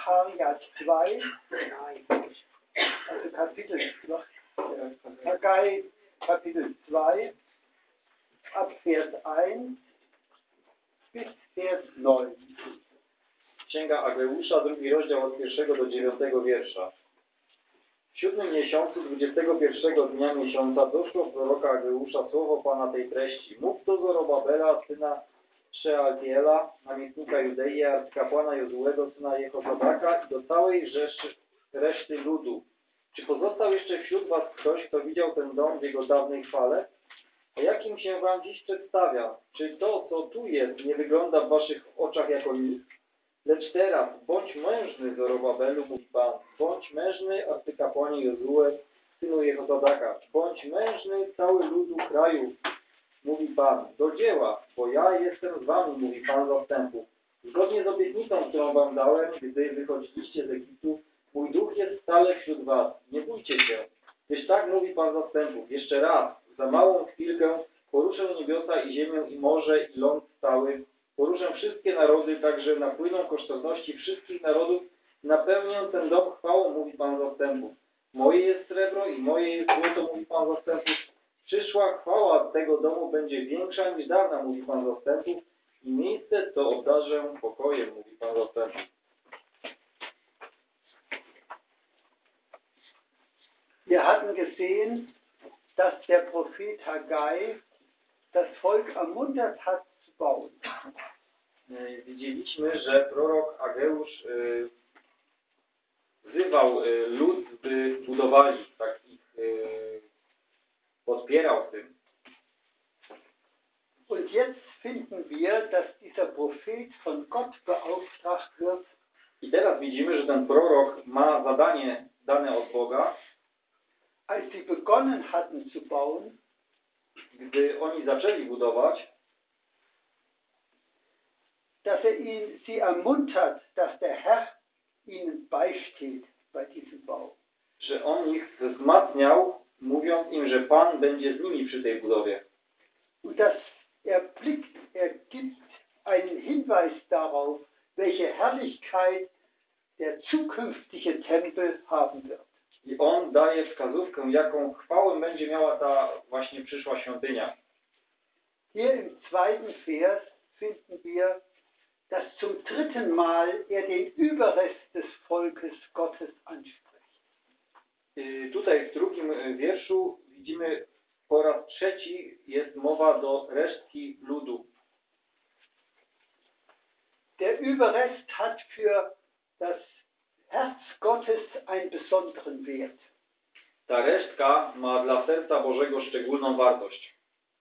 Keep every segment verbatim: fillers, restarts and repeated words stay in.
Zacharia zwei, also Kapitel zwei, Haggai Kapitel zwei, ab Vers eins bis Vers neun. Księga Ageusza, drugi rozdział od pierwszego do dziewiątego wiersza. W siódmym miesiącu, dwudziestego pierwszego dnia miesiąca doszło proroka Ageusza słowo Pana tej treści. Mów do Zorobabela, syna Szealtiela, namiestnika Judei, arcykapłana Jozułego, syna Jehozadaka i do całej rzeszy, reszty ludu. Czy pozostał jeszcze wśród was ktoś, kto widział ten dom w jego dawnej chwale? A jakim się wam dziś przedstawia? Czy to, co tu jest, nie wygląda w waszych oczach jako nic? Lecz teraz, bądź mężny, Zorobabelu, mówi Pan, bądź mężny, arcykapłanie Jozue, synu Jehozadaka, bądź mężny, cały ludu kraju, mówi Pan, do dzieła, bo ja jestem z wami, mówi Pan zastępów. Zgodnie z obietnicą, którą wam dałem, gdy wychodziliście z Egiptu, mój duch jest stale wśród was, nie bójcie się. Gdyż tak mówi Pan zastępów, jeszcze raz, za małą chwilkę poruszę niebiosa i ziemię i morze i ląd stały, poruszę wszystkie narody, tak że napłyną kosztowności wszystkich narodów, napełnię ten dom chwałą, mówi Pan zastępów. Moje jest srebro i moje jest złoto, mówi Pan zastępów. Przyszła chwała tego domu będzie większa niż dawna, mówi Pan zastępów, i miejsce to obdarzę pokojem, mówi Pan zastępów. Wir hatten gesehen, dass der Prophet Haggai das Volk ermuntert hat zu bauen. Widzieliśmy, że prorok Ageusz y, wzywał y, lud, by budowali, tak ich y, podpierał w tym. Und jetzt finden wir, dass dieser Prophet von Gott beauftragt wird. I teraz widzimy, że ten prorok ma zadanie dane od Boga. Als sie begonnen hatten zu bauen, gdy oni zaczęli budować, dass er ihn, sie ermuntert, dass der Herr ihnen beisteht bei diesem Bau. że on ich wzmacniał, mówiąc im, że Pan będzie z nimi przy tej budowie. Und dass er blickt, er gibt einen Hinweis darauf, welche Herrlichkeit der zukünftige Tempel haben wird. I on daje wskazówkę, jaką chwałę będzie miała ta właśnie przyszła świątynia. Hier im zweiten Vers finden wir, dass zum dritten Mal er den Überrest des Volkes Gottes anspricht. I tutaj w drugim wierszu widzimy po raz trzeci jest mowa do resztki ludu. Der Überrest hat für das Herz Gottes einen besonderen Wert. Ta resztka ma dla serca Bożego szczególną wartość.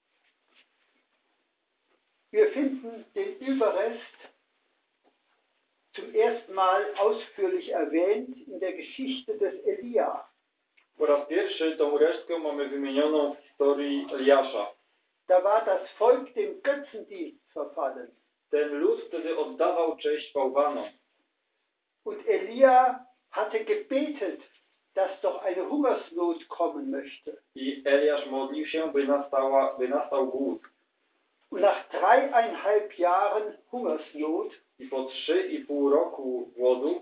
Wir finden den Überrest zum ersten Mal ausführlich erwähnt in der Geschichte des Elia. Po raz pierwszy tą resztkę mamy wymienioną w historii Eliasza. Da war das Volk dem Götzendienst verfallen. Ten lud wtedy oddawał cześć bałwanom. Und Elia hatte gebetet, dass doch eine Hungersnot kommen möchte. I Eliasz modlił się, by, nastała, by nastał głód. Und nach dreieinhalb Jahren Hungersnot, I po trzy i pół roku głodu,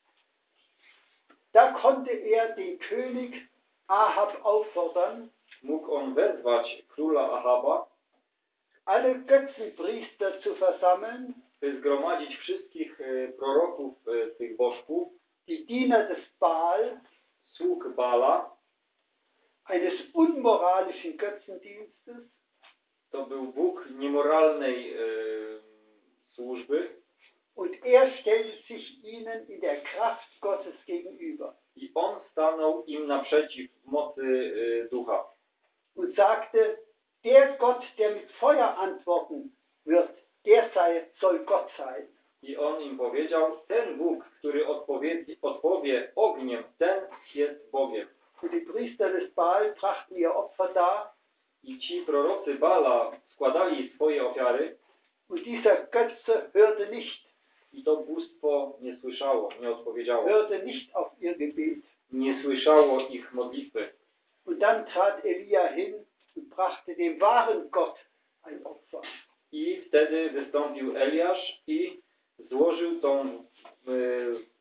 da konnte er den König Ahab auffordern, mógł on wezwać króla Ahaba, alle Götzenpriester zu versammeln, by zgromadzić wszystkich proroków tych bożków, die Diener des Baal, sług Bala. eines unmoralischen Götzendienstes, To był Bóg niemoralnej e, służby. und er stellte sich ihnen in der Kraft Gottes gegenüber I on stanął im naprzeciw w mocy e, ducha. und sagte, der Gott, der mit Feuer antworten wird, der sei, soll Gott sein. I on im powiedział, ten Bóg, który odpowie, odpowie ogniem, ten jest Bogiem. Und die Priester des Baal brachten ihr Opfer dar, I ci prorocy Bala składali swoje ofiary und dieser Götze hörte nicht, i to bóstwo nie słyszało, nie odpowiedziało. hörte nicht auf ihr Gebet. Nie słyszało ich modlitwy. Und dann trat Elia hin und brachte dem wahren Gott ein Opfer. I wtedy wystąpił Eliasz i złożył tą y,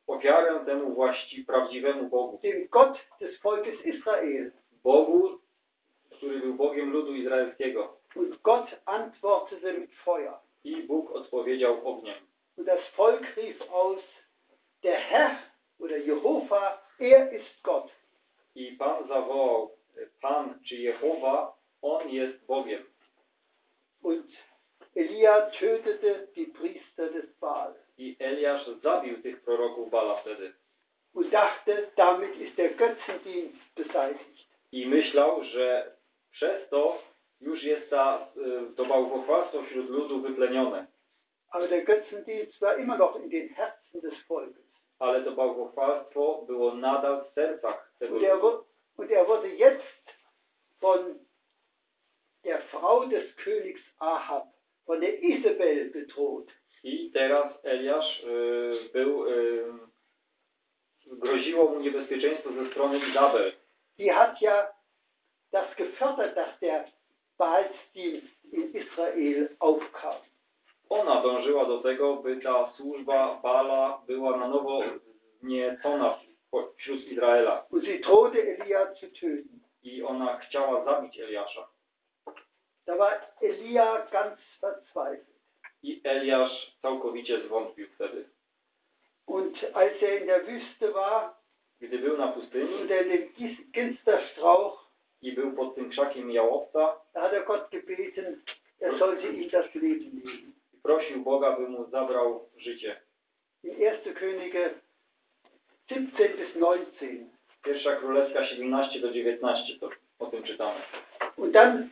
ofiarę temu właści prawdziwemu Bogu. dem Gott des Volkes Israel. Bogu, który był Bogiem ludu izraelskiego. Und Gott antwortete mit Feuer. I Bóg odpowiedział ogniem. Und das Volk rief aus, der Herr oder Jehova, er ist Gott. I Pan zawołał, Pan czy Jehowa, On jest Bogiem. Und Elia tötete die Priester des Baal. I Eliasz zabił tych proroków Bala wtedy. Und dachte, damit ist der Götzendienst beseitigt. I myślał, że przez to już jest ta, to bałwochwalstwo wśród ludu wyplenione. Aber der Götzendienst war immer noch in den Herzen des Volkes. Ale to bałwochwalstwo było nadal w sercach tego Und er, ludu. wu- und er wurde jetzt von der Frau des Königs Ahab, von der Isabel bedroht. I teraz Eliasz y, był, y, groziło mu niebezpieczeństwo ze strony Izabel. Die hat ja das gefördert, dass der Baalsdienst in Israel aufkam. Ona dążyła do tego, by ta służba Bala była na nowo wzniecona w- wśród Izraela. Und sie drohte Elia zu töten. I ona chciała zabić Eliasza. Da war Elia ganz verzweifelt. I Eliasz całkowicie zwątpił wtedy. Und als er in der Wüste war, Gdy był na pustyni unter dem Gis- Ginsterstrauch, i był pod tym krzakiem jałowca, da hat er Gott gebeten, er sollte ihm das Leben nehmen. i prosił Boga, by mu zabrał życie. In erster Könige siebzehn bis neunzehn. Pierwsza Królewska siedemnaście do dziewiętnastu, to o tym czytamy. Und dann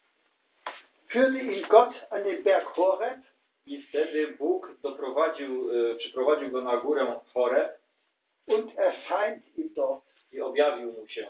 führte ihn Gott an den Berg Horeb I wtedy Bóg doprowadził, y, przyprowadził go na górę Horeb und erscheint ihm dort. i objawił mu się.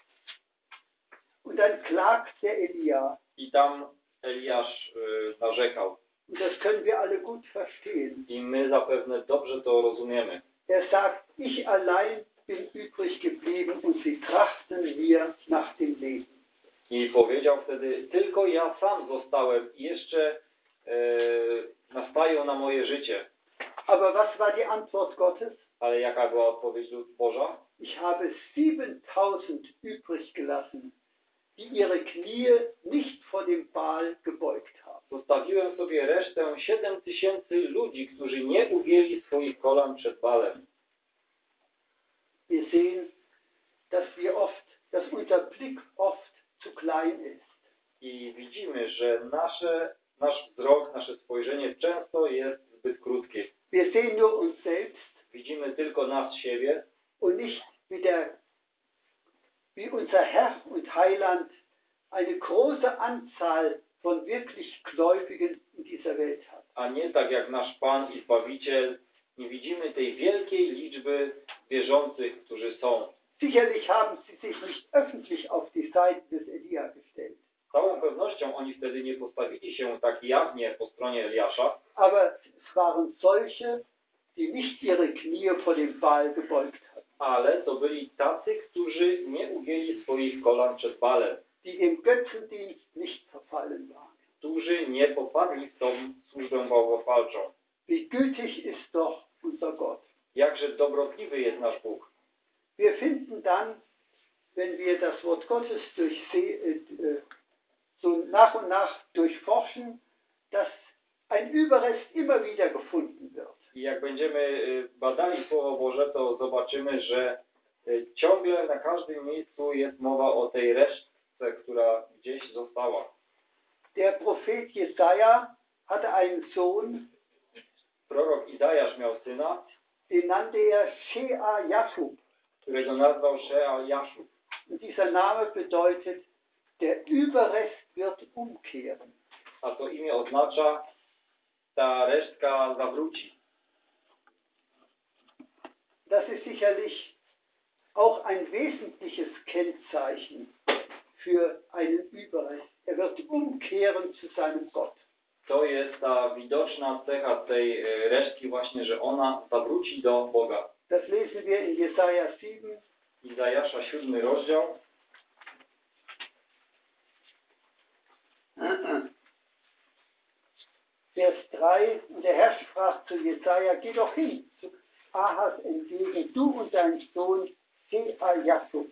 Und dann klagt der Elia. I tam Eliasz y, narzekał. Und das können wir alle gut verstehen. I my zapewne dobrze to rozumiemy. Er sagt, ich allein bin übrig geblieben und sie trachten mir nach dem Leben. I powiedział wtedy, tylko ja sam zostałem i jeszcze e, nastają na moje życie. Aber was war die Antwort Gottes? Ale jaka była odpowiedź Boża? Ich habe siebentausend übrig gelassen, die ihre Knie nicht vor dem Baal gebeugt haben. Zostawiłem sobie resztę siedem tysięcy ludzi, którzy nie ugięli swoich kolan przed Balem. Wir sehen, dass wir oft, dass unser Blick oft zu klein ist. I widzimy, że nasze, nasz wzrok, nasze spojrzenie często jest zbyt krótkie. Wir sehen nur uns selbst Widzimy tylko nas, siebie und nicht wie, der, wie unser Herr und Heiland eine große Anzahl von wirklich Gläubigen in dieser Welt hat. a nie tak jak nasz Pan i Zbawiciel. Nie widzimy tej wielkiej liczby wierzących, którzy są. Sicherlich haben sie sich nicht öffentlich auf die Seite des Elia gestellt. Z całą pewnością oni wtedy nie postawili się tak jawnie po stronie Eliasza, Aber es waren solche, die nicht ihre Knie vor dem Baal gebeugt hatten, ale to byli tacy, którzy nie ugięli swoich kolan przed Balem, die dem Götzendienst nicht verfallen waren. którzy nie popadli w tą służbę bałwochwalczą. Wie gütig ist doch unser Gott. Jakże dobrotliwy jest nasz Bóg. Wir finden dann, wenn wir das Wort Gottes durchse- äh, so nach und nach durchforschen, dass ein Überrest immer wieder gefunden wird. I jak będziemy y, badali Słowo Boże, to zobaczymy, że y, ciągle na każdym miejscu jest mowa o tej resztce, która gdzieś została. Der Prophet Jesaja hatte einen Sohn, Prorok Izajasz miał syna, den nannte er Shea-Jashub. którego nazwał Szea-Jaszub. Und dieser Name bedeutet, der Überrest wird umkehren. A to imię oznacza, ta resztka zawróci. Das ist sicherlich auch ein wesentliches Kennzeichen für einen Überrest. Er wird umkehren zu seinem Gott. To jest ta widoczna cecha tej e, resztki właśnie, że ona zawróci do Boga. Das lesen wir in Jesaja sieben, Izajasza siódmy rozdział, Vers drei. Und der Herr sprach zu Jesaja, geh doch hin zu, Ahas entgegen, du und dein Sohn Sea Jakub.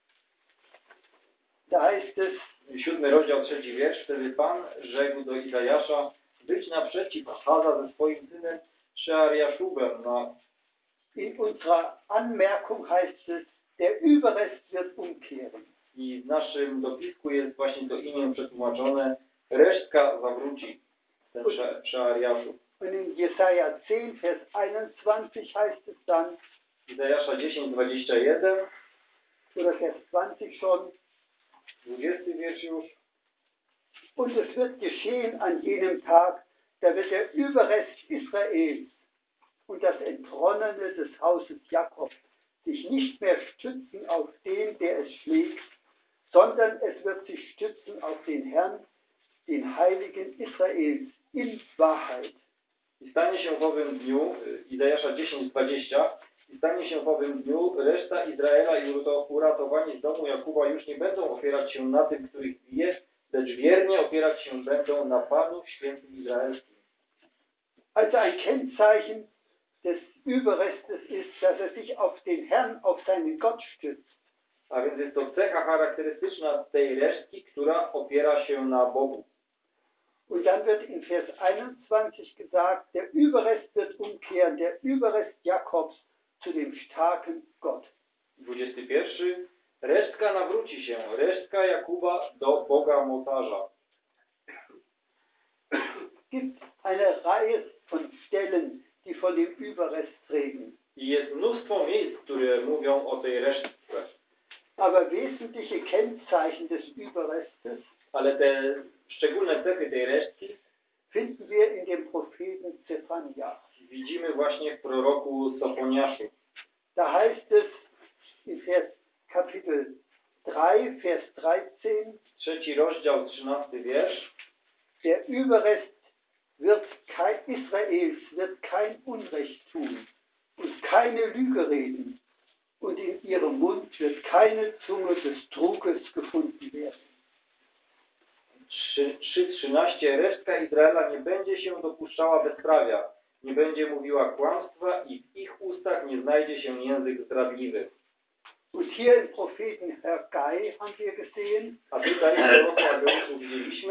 Da heißt es, Siódmy rozdział, trzeci wiersz. Wtedy Pan rzekł do Izajasza: wyjdź naprzeciw Ahaza ze swoim synem Szeariaszubem. Na... In unserer Anmerkung heißt es, der Überrest wird umkehren. I w naszym dopisku jest właśnie to imię przetłumaczone: resztka zawróci, ten Szeariaszub. Und in Jesaja zehn, Vers einundzwanzig heißt es dann, Izajasza dziesięć, dwadzieścia jeden, oder Vers zwanzig schon, dwudziesty wiersz już. und es wird geschehen an jenem Tag, da wird der Überrest Israels und das Entronnene des Hauses Jakob sich nicht mehr stützen auf den, der es schlägt, sondern es wird sich stützen auf den Herrn, den Heiligen Israels, in Wahrheit. I stanie się w owym dniu, Izajasza dziesięć, dwadzieścia, i stanie się w owym dniu, reszta Izraela i uratowani z domu Jakuba już nie będą opierać się na tym, których bije, lecz wiernie opierać się będą na Panu Świętym Izraelskim. Also ein Kennzeichen des Überrestes ist, dass er sich auf den Herrn, auf seinen Gott stützt. A więc jest to cecha charakterystyczna tej resztki, która opiera się na Bogu. Und dann wird in Vers einundzwanzig gesagt, der Überrest wird umkehren, der Überrest Jakobs zu dem starken Gott. dwudziesty pierwszy. Resztka nawróci się, resztka Jakuba do Boga mocarza. Es gibt eine Reihe von Stellen, die von dem Überrest reden. I jest mnóstwo miejsc, które mówią o tej resztce. Aber wesentliche Kennzeichen des Überrestes Ale te szczególne cechy tej resztki finden wir in dem Propheten Zephania. widzimy właśnie w proroku Sofoniaszu. Da heißt es in Vers Kapitel drei, Vers dreizehn, Trzeci rozdział, trzynasty wiersz. der Überrest wird kein, Israels wird kein Unrecht tun und keine Lüge reden, und in ihrem Mund wird keine Zunge des Truges gefunden werden. trzy trzynaście. Resztka Izraela nie będzie się dopuszczała bezprawia, nie będzie mówiła kłamstwa i w ich ustach nie znajdzie się język zdradliwy. Und hier im Propheten Haggai haben wir gesehen, A tutaj w proroku Ageuszu widzieliśmy,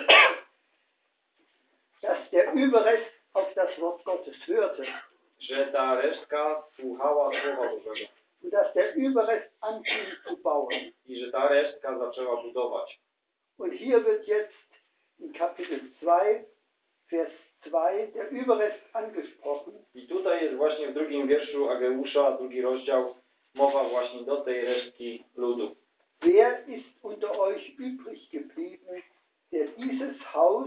dass der Überrest auf das Wort Gottes hörte że ta resztka słuchała Słowa Bożego und dass der Überrest anfing zu bauen. i że ta resztka zaczęła budować. Und hier wird jetzt in Kapitel zwei, Vers zwei, der Überrest angesprochen. I tutaj jest właśnie w drugim wierszu Ageusza, drugi rozdział, mowa właśnie do tej resztki ludu. Wer ist unter euch übrig geblieben, der dieses Haus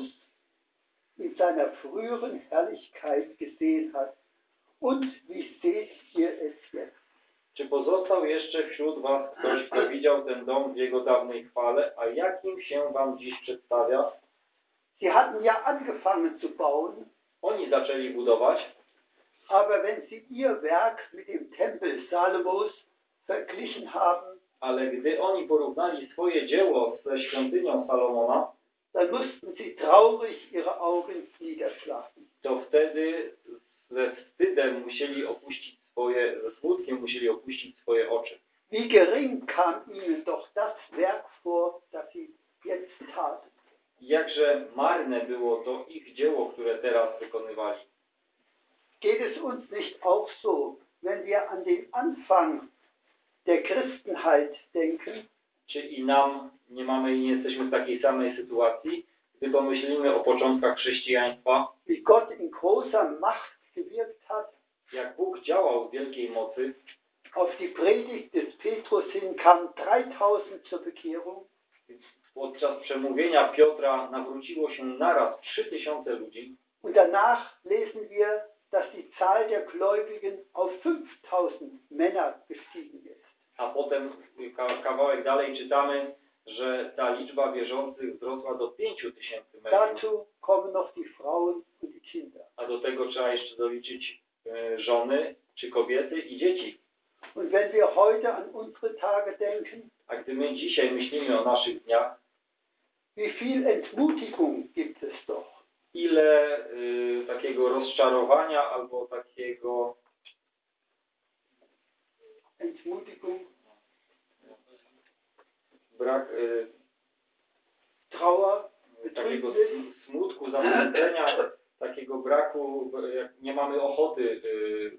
in seiner früheren Herrlichkeit gesehen hat? Und wie seht ihr es jetzt? Czy pozostał jeszcze wśród was ktoś, kto widział ten dom w jego dawnej chwale, a jakim się wam dziś przedstawia? Sie hatten ja angefangen zu bauen, Oni zaczęli budować, aber wenn sie ihr Werk mit dem Tempel Salomos verglichen haben, ale gdy oni porównali swoje dzieło ze świątynią Salomona, dann mussten sie traurig ihre Augen niederschlagen. to wtedy ze wstydem musieli opuścić swoje, ze smutkiem musieli opuścić swoje oczy. Wie gering kam ihnen doch das Werk vor, das sie jetzt taten. Jakże marne było to ich dzieło, które teraz wykonywali. Geht es uns nicht auch so, wenn wir an den Anfang der Christenheit denken? Czy i nam nie mamy i nie jesteśmy w takiej samej sytuacji, gdy pomyślimy o początkach chrześcijaństwa, Wie Gott in großer Macht gewirkt hat? jak Bóg działał w wielkiej mocy, Auf die Predigt des Petrus hin kamen dreitausend zur Bekehrung. podczas przemówienia Piotra nawróciło się naraz trzy tysiące ludzi, Und danach lesen wir, dass die Zahl der Gläubigen auf fünftausend Männer gestiegen ist. a potem kawałek dalej czytamy, że ta liczba wierzących wzrosła do pięciu tysięcy mężów. Dazu kommen noch die Frauen und die Kinder. A do tego trzeba jeszcze doliczyć e, żony, czy kobiety i dzieci. Und wenn wir heute an unsere Tage denken, A gdy my dzisiaj myślimy o naszych dniach, wie viel Entmutigung gibt es doch. ile y, takiego rozczarowania albo takiego Entmutigung, brak y, Trauer, takiego Betrübnis, sm- smutku, zasmucenia, takiego braku, jak nie mamy ochoty, y,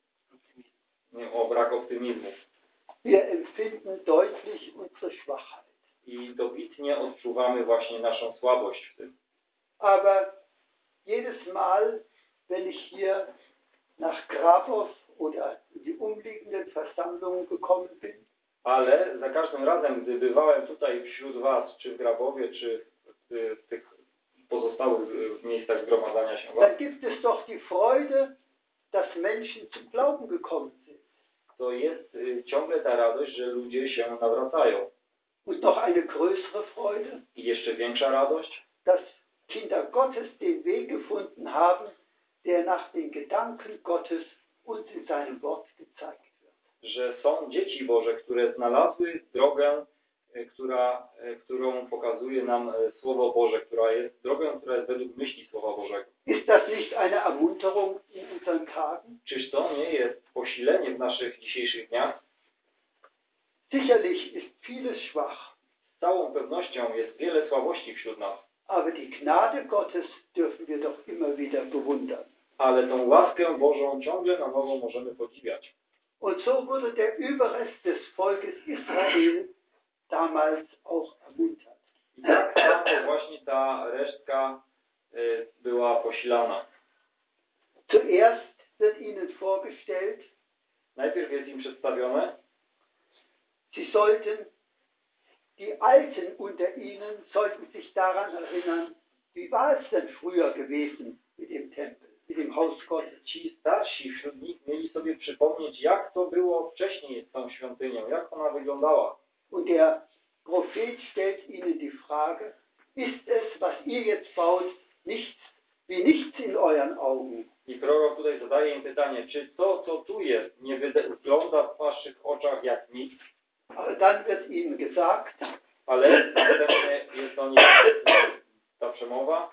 nie, o brak optymizmu. wir empfinden deutlich unsere Schwachheit. I dobitnie odczuwamy właśnie naszą słabość w tym. Aber jedes Mal, wenn ich hier nach Grabow oder in die umliegenden Versammlungen gekommen bin, Ale za każdym razem, gdy bywałem tutaj wśród was, czy w Grabowie, czy w, w tych pozostałych y, miejscach zgromadzania się was, dann gibt es doch die Freude, dass Menschen zum Glauben gekommen sind. to jest y, ciągle ta radość, że ludzie się nawracają. Und noch eine größere Freude, I jeszcze większa radość, dass Kinder Gottes den Weg gefunden haben, der nach den Gedanken Gottes uns in seinem Wort gezeigt wird. że są dzieci Boże, które znalazły drogę, y, która, y, którą pokazuje nam y, Słowo Boże, która jest drogą, która jest według myśli Słowa Bożego. Ist das nicht eine Ermunterung in unseren Tagen? Czyż to nie jest posilenie w naszych dzisiejszych dniach? Sicherlich ist vieles schwach, Z całą pewnością jest wiele słabości wśród nas, aber die Gnade Gottes dürfen wir doch immer wieder bewundern. ale tą łaskę Bożą ciągle na nowo możemy podziwiać. Und so wurde der Überrest des Volkes Israel damals auch ermuntert. I tak samo właśnie ta resztka y, była posilana. Zuerst wird ihnen vorgestellt, Najpierw jest im przedstawione, sie sollten, die Alten unter ihnen sollten sich daran erinnern, wie war es denn früher gewesen mit dem Tempel, mit dem Haus Gottes. ci starsi wśród nich mieli sobie przypomnieć, jak to było wcześniej z tą świątynią, jak ona wyglądała. Und der Prophet stellt ihnen die Frage, ist es, was ihr jetzt baut, nichts, wie nichts in euren Augen? I prorok tutaj zadaje im pytanie, czy to, co tu jest, nie wygląda w waszych oczach jak nic? Aber dann wird ihnen gesagt, Ale następnie jest do nich ta przemowa.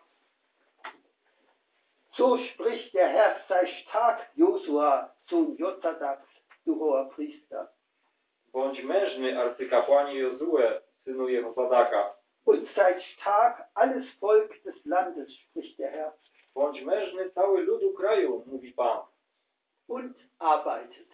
so spricht der Herr, sei stark, Josua, Sohn Jozadaks, du hoher Priester. Bądź mężny, arcykapłanie Jozue, synu Jehozadaka. Und seid stark, alles Volk des Landes, spricht der Herr. Bądź mężny, cały ludu kraju, mówi Pan. Und arbeitet.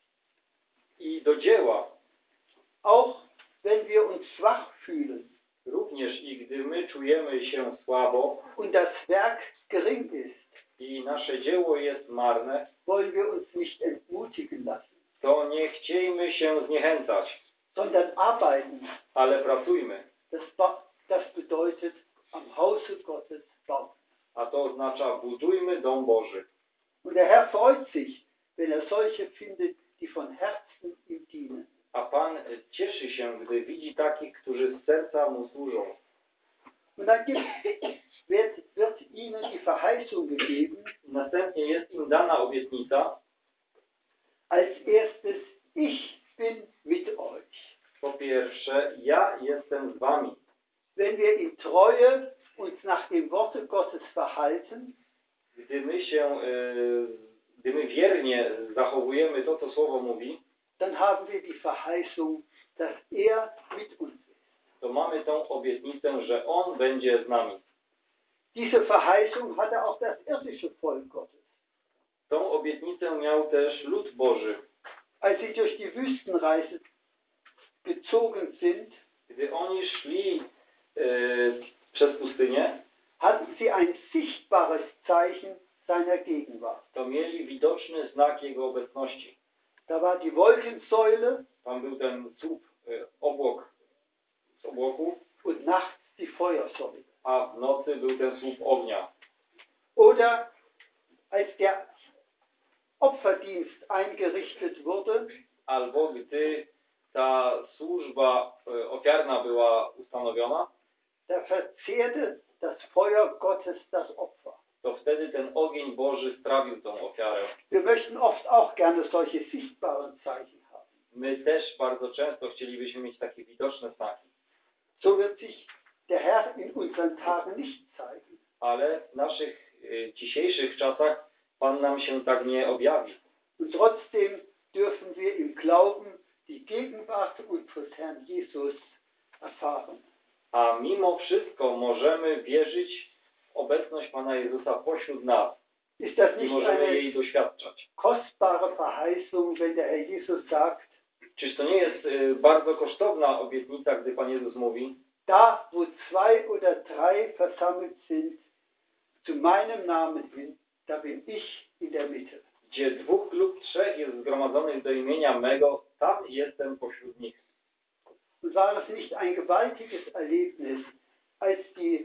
I do dzieła, Auch wenn wir uns schwach fühlen również i gdy my czujemy się słabo und das Werk gering ist, i nasze dzieło jest marne, wollen wir uns nicht entmutigen lassen, to nie chciejmy się zniechęcać, sondern arbeiten. ale pracujmy. Das, ba- das bedeutet am Hause Gottes bauen. A to oznacza budujmy dom Boży. Und der Herr freut sich, wenn er solche findet, die von Herzen ihm dienen. A Pan cieszy się, gdy widzi takich, którzy z serca Mu służą. Und dann gibt, wird, wird ihnen die Verheißung gegeben, Następnie jest im dana obietnica. als erstes, ich bin mit euch. Po pierwsze, ja jestem z wami. Wenn wir in Treue uns nach dem Worte Gottes verhalten, Gdy my się, y, gdy my wiernie zachowujemy to, co Słowo mówi, dann haben wir die Verheißung, dass er mit uns ist. to mamy tą obietnicę, że On będzie z nami. Diese Verheißung hatte auch das irdische Volk Gottes. Tą obietnicę miał też lud Boży. Als sie durch die Wüstenreise gezogen sind, Gdy oni szli y, przez pustynię, hatten sie ein sichtbares Zeichen seiner Gegenwart. to mieli widoczny znak Jego obecności. Da war die Wolkensäule Tam był ten słup, y, obłok z obłoku, und nachts die Feuersäule. a w nocy był ten słup ognia. Oder als der Opferdienst eingerichtet wurde, Albo gdy ta służba y, ofiarna była ustanowiona, da verzehrte das Feuer Gottes das Opfer. to wtedy ten ogień Boży strawił tą ofiarę. Wir möchten oft auch gerne solche sichtbaren Zeichen haben. My też bardzo często chcielibyśmy mieć takie widoczne znaki, So wird sich der Herr in unseren Tagen nicht zeigen. ale w naszych y, dzisiejszych czasach Pan nam się tak nie objawi. Und trotzdem dürfen wir im Glauben die Gegenwart unseres Herrn Jesus erfahren. A mimo wszystko możemy wierzyć w obecność Pana Jezusa pośród nas Ist das i nicht możemy eine jej doświadczać. kostbare Verheißung, wenn der Herr Jesus sagt, Czyż to nie jest y, bardzo kosztowna obietnica, gdy Pan Jezus mówi: da wo zwei oder drei versammelt sind, zu meinem Namen hin, da bin ich in der Mitte. gdzie dwóch lub trzech jest zgromadzonych do imienia mego, tam jestem pośród nich. Und war es nicht ein gewaltiges Erlebnis, als die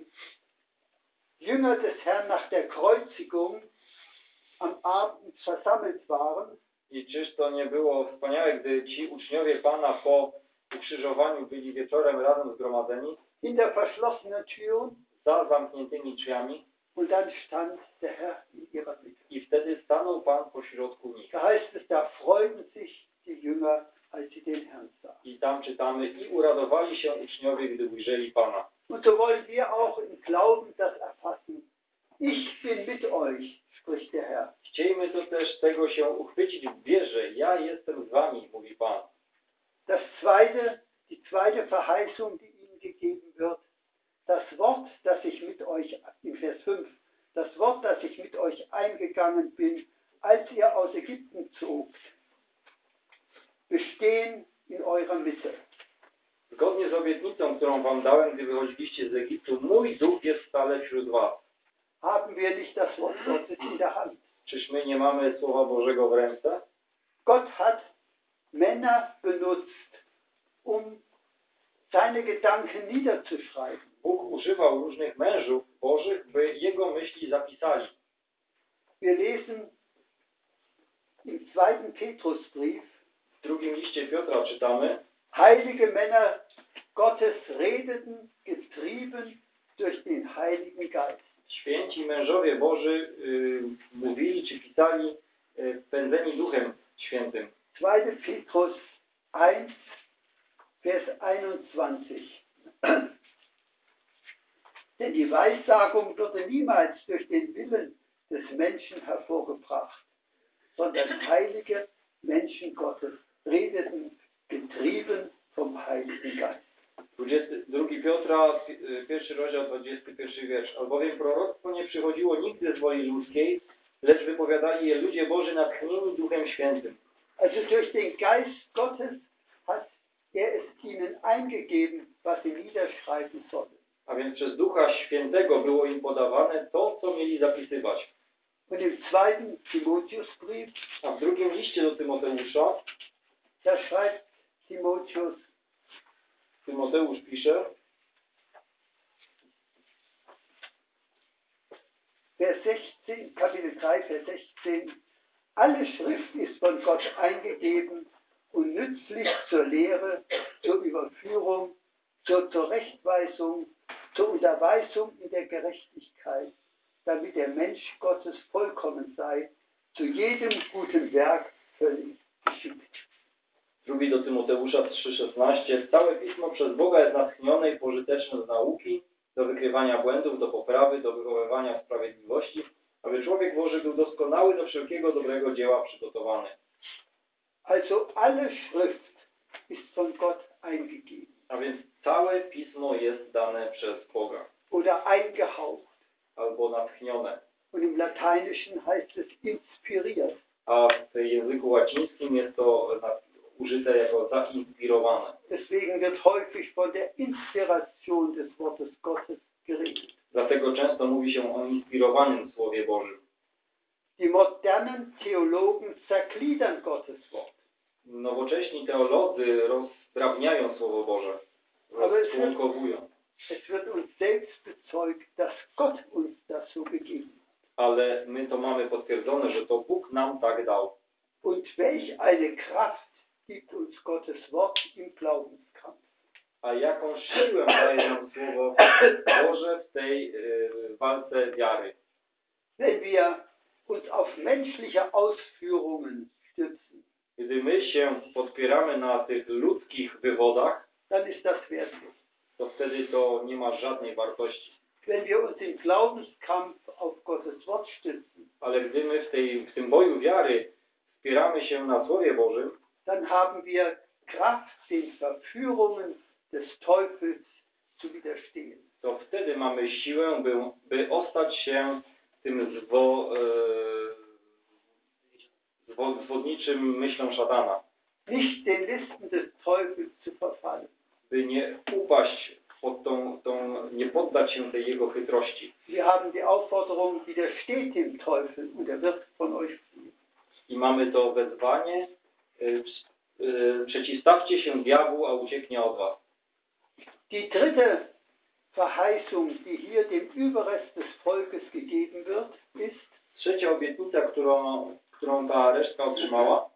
Jünger des Herrn nach der Kreuzigung am Abend versammelt waren, I czyż to nie było wspaniałe, gdy ci uczniowie Pana po ukrzyżowaniu byli wieczorem razem zgromadzeni hinter verschlossenen Türen, za zamkniętymi drzwiami und dann stand der Herr in ihrer Mitte. i wtedy stanął Pan pośrodku nich. Da heißt es, da freuten sich die Jünger, als sie den Herrn sahen. I tam czytamy: i uradowali się uczniowie, gdy ujrzeli Pana. Und so wollen wir auch im Glauben das erfassen. Ich bin mit euch, spricht der Herr. Chciejmy to też tego się uchwycić w wierze. Ja jestem z wami, mówi Pan. Das zweite, die zweite Verheißung, die ihnen gegeben wird, das Wort, das ich mit euch, in Vers fünf, das Wort, das ich mit euch eingegangen bin, als ihr aus Ägypten zogt, bestehen in eurer Mitte. Zgodnie z obietnicą, którą wam dałem, gdy wychodziliście z Egiptu, mój duch jest stale wśród was. Haben wir nicht das Wort Gottes in der Hand? Czyż my nie mamy Słowa Bożego w ręce? Gott hat Männer benutzt, um seine Gedanken niederzuschreiben. Bóg używał różnych mężów Bożych, by Jego myśli zapisali. Wir lesen im zweiten Petrusbrief, W drugim liście Piotra czytamy: heilige Männer Gottes redeten, getrieben durch den Heiligen Geist. święci mężowie Boży y, mówili czy pisali y, pędzeni Duchem Świętym. zweiter Petrus eins, Vers einundzwanzig. Denn die Weissagung wurde niemals durch den Willen des Menschen hervorgebracht, sondern heilige Menschen Gottes redeten, getrieben vom Heiligen Geist. dwudziesty drugi Piotra, pierwszy rozdział, dwudziesty pierwszy wiersz. Albowiem proroctwo nie przychodziło nigdy z woli ludzkiej, lecz wypowiadali je ludzie Boży natchnieni Duchem Świętym. Also durch den Geist Gottes hat er es ihnen eingegeben, was sie niederschreiben sollen. A więc przez Ducha Świętego było im podawane to, co mieli zapisywać. Und im zweiten Timotheusbrief, A w drugim liście do Tymoteusza, da schreibt Timotheus, Tymoteusz pisze, Vers sechzehn, Kapitel drei, Vers sechzehn, alle Schrift ist von Gott eingegeben und nützlich zur Lehre, zur Überführung, zur Zurechtweisung, zur Unterweisung in der Gerechtigkeit, damit der Mensch Gottes vollkommen sei, zu jedem guten Werk völlig geschickt. drugi do Tymoteusza trzy szesnaście. Całe Pismo przez Boga jest natchnione i pożyteczne do nauki, do wykrywania błędów, do poprawy, do wychowywania sprawiedliwości, aby człowiek Boży był doskonały do wszelkiego dobrego dzieła przygotowany. Also alle Schrift ist von Gott eingegeben. A więc całe Pismo jest dane przez Boga, Oder eingehaucht. albo natchnione. Und im Lateinischen heißt es inspiriert. A w języku łacińskim jest to użyte jako zainspirowane. Deswegen wird häufig von der Inspiration des Wortes Gottes geredet. Dlatego często mówi się o inspirowanym Słowie Bożym. Die modernen Theologen zergliedern Gottes Wort. Nowocześni teolodzy rozdrabniają Słowo Boże, rozczłonkowują. Es wird uns selbst bezeugt, dass Gott uns das so gegeben hat. Ale my to mamy potwierdzone, że to Bóg nam tak dał. Und welch eine Kraft gibt uns Gottes Wort im Glaubenskampf. A jaką siłę daje nam Słowo Boże w tej y, walce wiary. Wenn wir uns auf menschliche Ausführungen stützen, Gdy my się podpieramy na tych ludzkich wywodach, dann ist das wertlos. to wtedy to nie ma żadnej wartości. Wenn wir uns im Glaubenskampf auf Gottes Wort stützen, Ale gdy my w, tej, w tym boju wiary wspieramy się na Słowie Bożym, dann haben wir Kraft den Verführungen des Teufels zu widerstehen. To wtedy mamy siłę, by, by ostać się tym zwo, e, zwo, zwodniczym myślom szatana. Nicht den Listen des Teufels zu verfallen. By nie upaść pod tą, tą, nie poddać się tej jego chytrości. Wir haben die Aufforderung, widersteht dem Teufel und er wird von euch fliehen. I mamy to wezwanie, y, y, przeciwstawcie się diabłu, a ucieknie od was. Die dritte Verheißung, die hier dem Überrest des Volkes gegeben wird, ist, Trzecia obietnica, którą, którą ta resztka otrzymała.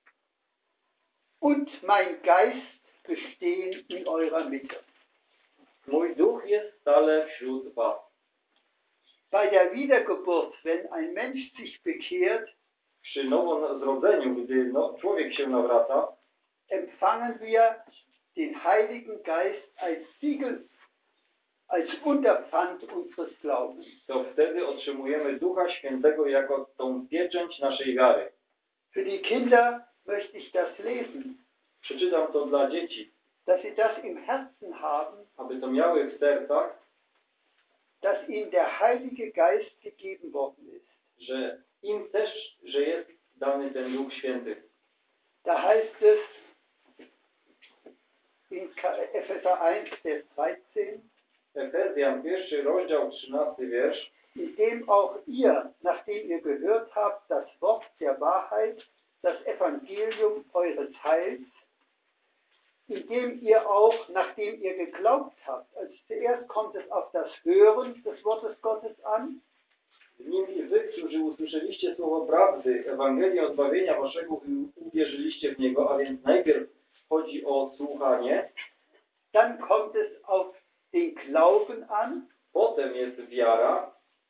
und mein Geist bestehen in eurer Mitte. Mój duch jest stale wśród was. Bei der Wiedergeburt, wenn ein Mensch sich bekehrt, Przy nowozrodzeniu, gdy no, człowiek się nawraca, empfangen wir den Heiligen Geist als Siegel, als Unterpfand unseres Glaubens. to wtedy otrzymujemy Ducha Świętego jako tą pieczęć naszej wiary. Für die Kinder möchte ich das lesen, Przeczytam to dla dzieci, dass sie das im Herzen haben, aby to miały w sercach, dass ihnen der Heilige Geist gegeben worden ist. że im też, że jest dany ten Duch Święty. Da heißt es in Epheser eins, Vers dreizehn, Efezjan, pierwszy rozdział, trzynasty wiersz. indem auch ihr, nachdem ihr gehört habt, das Wort der Wahrheit, das Evangelium eures Heils, indem ihr auch, nachdem ihr geglaubt habt, also zuerst kommt es auf das Hören des Wortes Gottes an, Z nimi wy, którzy usłyszeliście słowo prawdy, Ewangelię odbawienia waszego i uwierzyliście w niego, a więc najpierw chodzi o słuchanie, dann kommt es auf den Glauben an, potem jest wiara,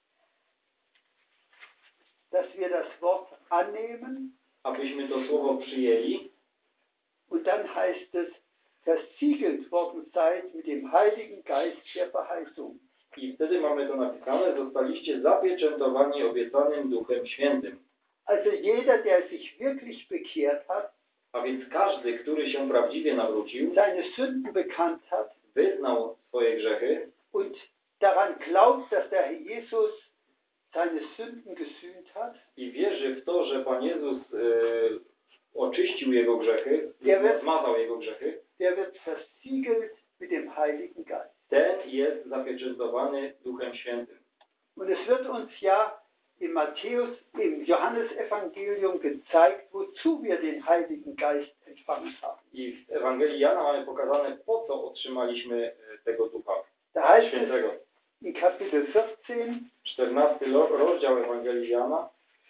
dass wir das Wort annehmen, abyśmy to słowo przyjęli, und dann heißt es, versiegelt worden seid mit dem Heiligen Geist der Verheißung. i wtedy mamy to napisane, zostaliście zapieczętowani obiecanym Duchem Świętym. Also jeder, der sich wirklich bekehrt hat, A więc każdy, który się prawdziwie nawrócił, seine Sünden bekannt hat wyznał swoje grzechy und daran glaubt, dass der Herr Jesus seine Sünden gesühnt hat, i wierzy w to, że Pan Jezus y, oczyścił jego grzechy, Ja, wy- zmazał jego grzechy, der wird versiegelt mit dem Heiligen Geist. ten jest zapieczętowany Duchem Świętym. Und es wird uns ja im Matthäus, im Johannesevangelium gezeigt, wozu wir den Heiligen Geist empfangen haben. I w Ewangelii Jana mamy pokazane, po co otrzymaliśmy e, tego Ducha Da heißt Świętego. es in Kapitel vierzehn, czternasty lo- rozdział Ewangelii Jana,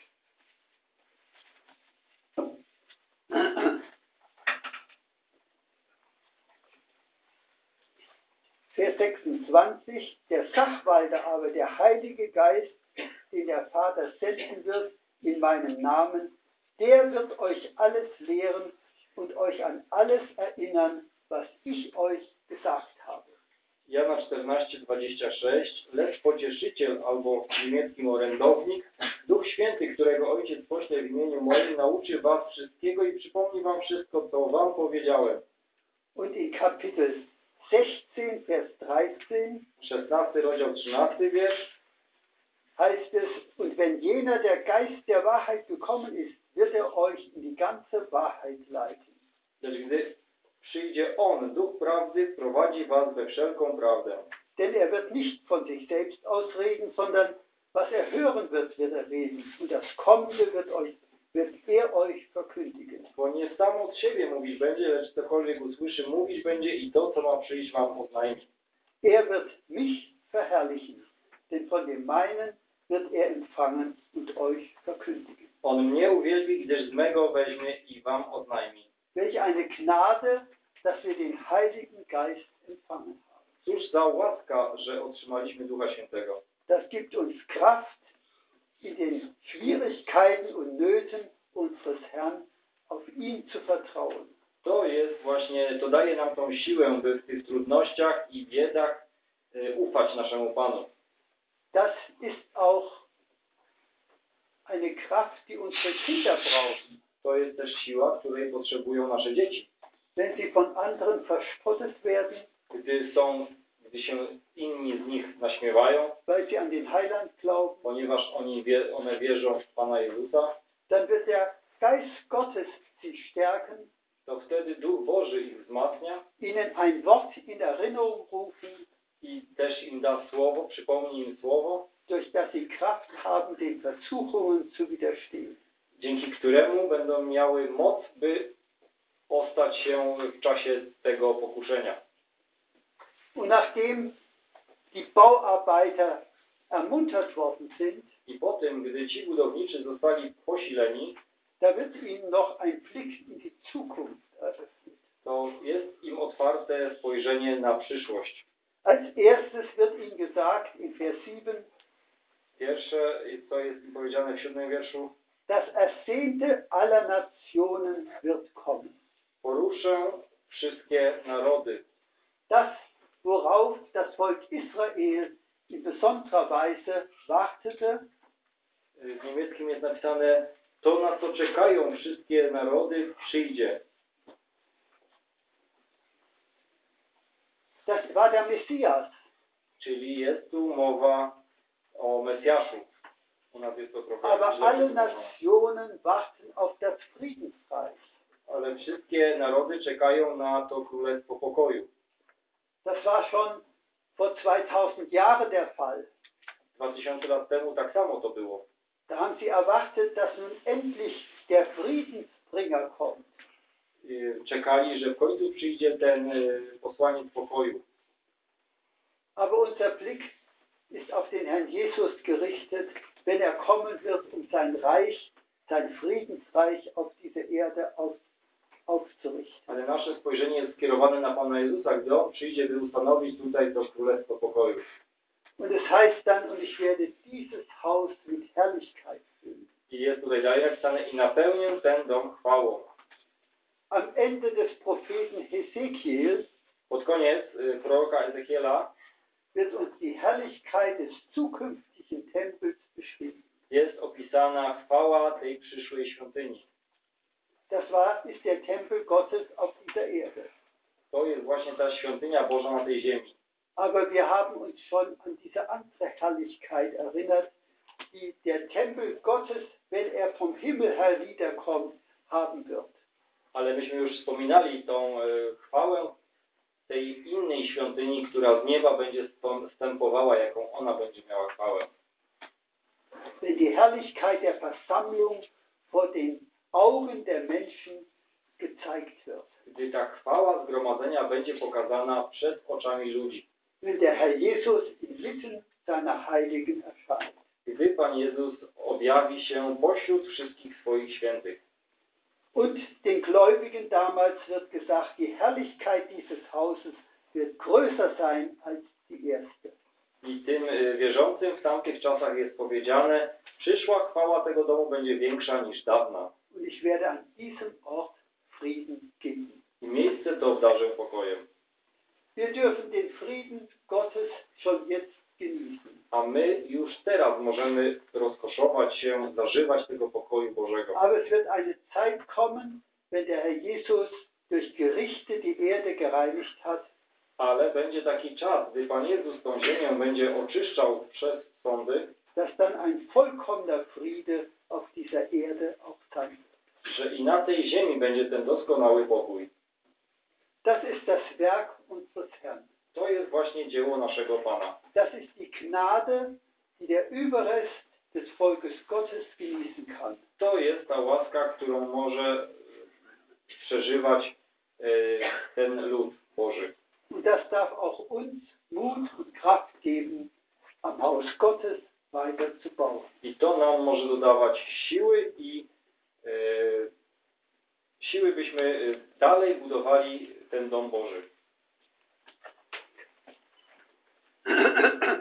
Vers sechsundzwanzig, der Sachwalter aber, der Heilige Geist, den der Vater senden wird in meinem Namen, der wird euch alles lehren und euch an alles erinnern, was ich euch gesagt habe. Jana czternaście, dwadzieścia sześć, lecz pocieszyciel, albo w niemieckim orędownik, Duch Święty, którego Ojciec pośle w imieniu moim, nauczy was wszystkiego i przypomni wam wszystko, co wam powiedziałem. Und in Kapitel sechzehn, Vers dreizehn szesnasty rozdział, trzynasty wiersz. heißt es, und wenn jener, der Geist der Wahrheit gekommen ist, wird er euch in die ganze Wahrheit leiten. Lecz gdy przyjdzie On, Duch Prawdy, wprowadzi was we wszelką prawdę. Denn er wird nicht von sich selbst ausreden, sondern was er hören wird, wird er reden. Und das Kommende wird, euch, wird er euch verkündigen. Bo nie sam od siebie mówić będzie, lecz cokolwiek usłyszy, mówić będzie i to, co ma przyjść, wam oznajmi. Er wird mich verherrlichen, denn von dem meinen wird er empfangen und euch verkündigen. On mnie uwielbi, gdyż z mego weźmie i wam oznajmi. Welch eine Gnade, dass wir den Heiligen Geist empfangen haben. Cóż za łaska, że otrzymaliśmy Ducha Świętego. Das gibt uns Kraft, in den Schwierigkeiten und Nöten unseres Herrn auf ihn zu vertrauen. To jest właśnie, to daje nam tą siłę, by w tych trudnościach i biedach y, ufać naszemu Panu. Das ist auch eine Kraft, die unsere Kinder brauchen. To jest też siła, której potrzebują nasze dzieci. wenn sie von anderen verspottet werden, gdy są, gdy się inni z nich naśmiewają, weil sie an den Heiland glauben, ponieważ oni wie, one wierzą w Pana Jezusa, dann wird der Geist Gottes sie stärken, to wtedy Duch Boży ich wzmacnia ihnen ein Wort in Erinnerung rufen, i też im da słowo, przypomni im słowo, durch das sie Kraft haben, den Versuchungen zu widerstehen. dzięki któremu będą miały moc, by ostać się w czasie tego pokuszenia. Und nachdem die Bauarbeiter ermuntert worden sind, I po tym, gdy ci budowniczy zostali posileni, da wird ihnen noch ein Blick in die Zukunft eröffnet. to jest im otwarte spojrzenie na przyszłość. Als erstes wird ihnen gesagt in Vers sieben, Pierwsze, co jest im powiedziane w siódmym wierszu, das Ersehnte aller Nationen wird kommen. poruszę wszystkie narody. Das, worauf das Volk Israel in besonderer Weise wartete, W niemieckim jest napisane, to na co czekają wszystkie narody przyjdzie. das war der Messias. Czyli jest tu mowa o Mesjaszu. U nas jest to trochę Aber źle alle wytłumaczone. Nationen warten auf das Friedensreich. Ale wszystkie narody czekają na to królestwo pokoju. Das war schon vor zweitausend Jahren der Fall. Dwa tysiące lat temu tak samo to było. Da haben sie erwartet, dass nun endlich der Friedensbringer kommt. Y, Czekali, że w końcu przyjdzie ten y, posłaniec pokoju. Aber unser Blick ist auf den Herrn Jesus gerichtet, wenn er kommen wird, um sein Reich, sein Friedensreich auf diese Erde auf, aufzurichten. Ale nasze spojrzenie jest skierowane na Pana Jezusa, gdy On przyjdzie, by ustanowić tutaj to królestwo pokoju. Und es heißt dann, und ich werde dieses Haus mit Herrlichkeit füllen. I jest tutaj dalej napisane, i napełnię ten dom chwałą. Am Ende des Propheten Hesekiel Pod koniec y, proroka Ezekiela wird uns die Herrlichkeit des zukünftigen Tempels beschrieben. jest opisana chwała tej przyszłej świątyni. Das war, ist der Tempel Gottes auf dieser Erde. To jest właśnie ta świątynia Boża na tej ziemi. Aber wir haben uns schon an diese andere Herrlichkeit erinnert, die der Tempel Gottes, wenn er vom Himmel herniederkommt, haben wird. Ale myśmy już wspominali tą y, chwałę tej innej świątyni, która z nieba będzie wstępowała, jaką ona będzie miała chwałę. Wenn die Herrlichkeit der Versammlung vor den Augen der Menschen gezeigt wird. Gdy ta chwała zgromadzenia będzie pokazana przed oczami ludzi. Wenn der Herr Jesus inmitten seiner Heiligen erscheint. Gdy Pan Jezus objawi się pośród wszystkich swoich świętych. Und den Gläubigen damals wird gesagt, die Herrlichkeit dieses Hauses wird größer sein als die erste. I tym y, wierzącym w tamtych czasach jest powiedziane, przyszła chwała tego domu będzie większa niż dawna. Und ich werde an diesem Ort Frieden geben. I miejsce to obdarzę pokojem. Wir dürfen den Frieden Gottes schon jetzt genießen. A my już teraz możemy rozkoszować się, zażywać tego pokoju Bożego. Aber es wird eine Zeit kommen, wenn der Herr Jesus durch Gerichte die Erde gereinigt hat, Ale będzie taki czas, gdy Pan Jezus tą ziemię będzie oczyszczał przez sądy, dass dann ein vollkommener Friede auf dieser Erde auch sein wird. że i na tej ziemi będzie ten doskonały pokój. Das ist das Werk unseres Herrn. To jest właśnie dzieło naszego Pana. Das ist die Gnade, die der Überrest des Volkes Gottes genießen kann. To jest ta łaska, którą może przeżywać e, ten lud Boży. Und das darf auch uns Mut und Kraft geben, am Haus Gottes weiter zu bauen. I to nam może dodawać siły i e, siły, byśmy dalej budowali ten dom Boży.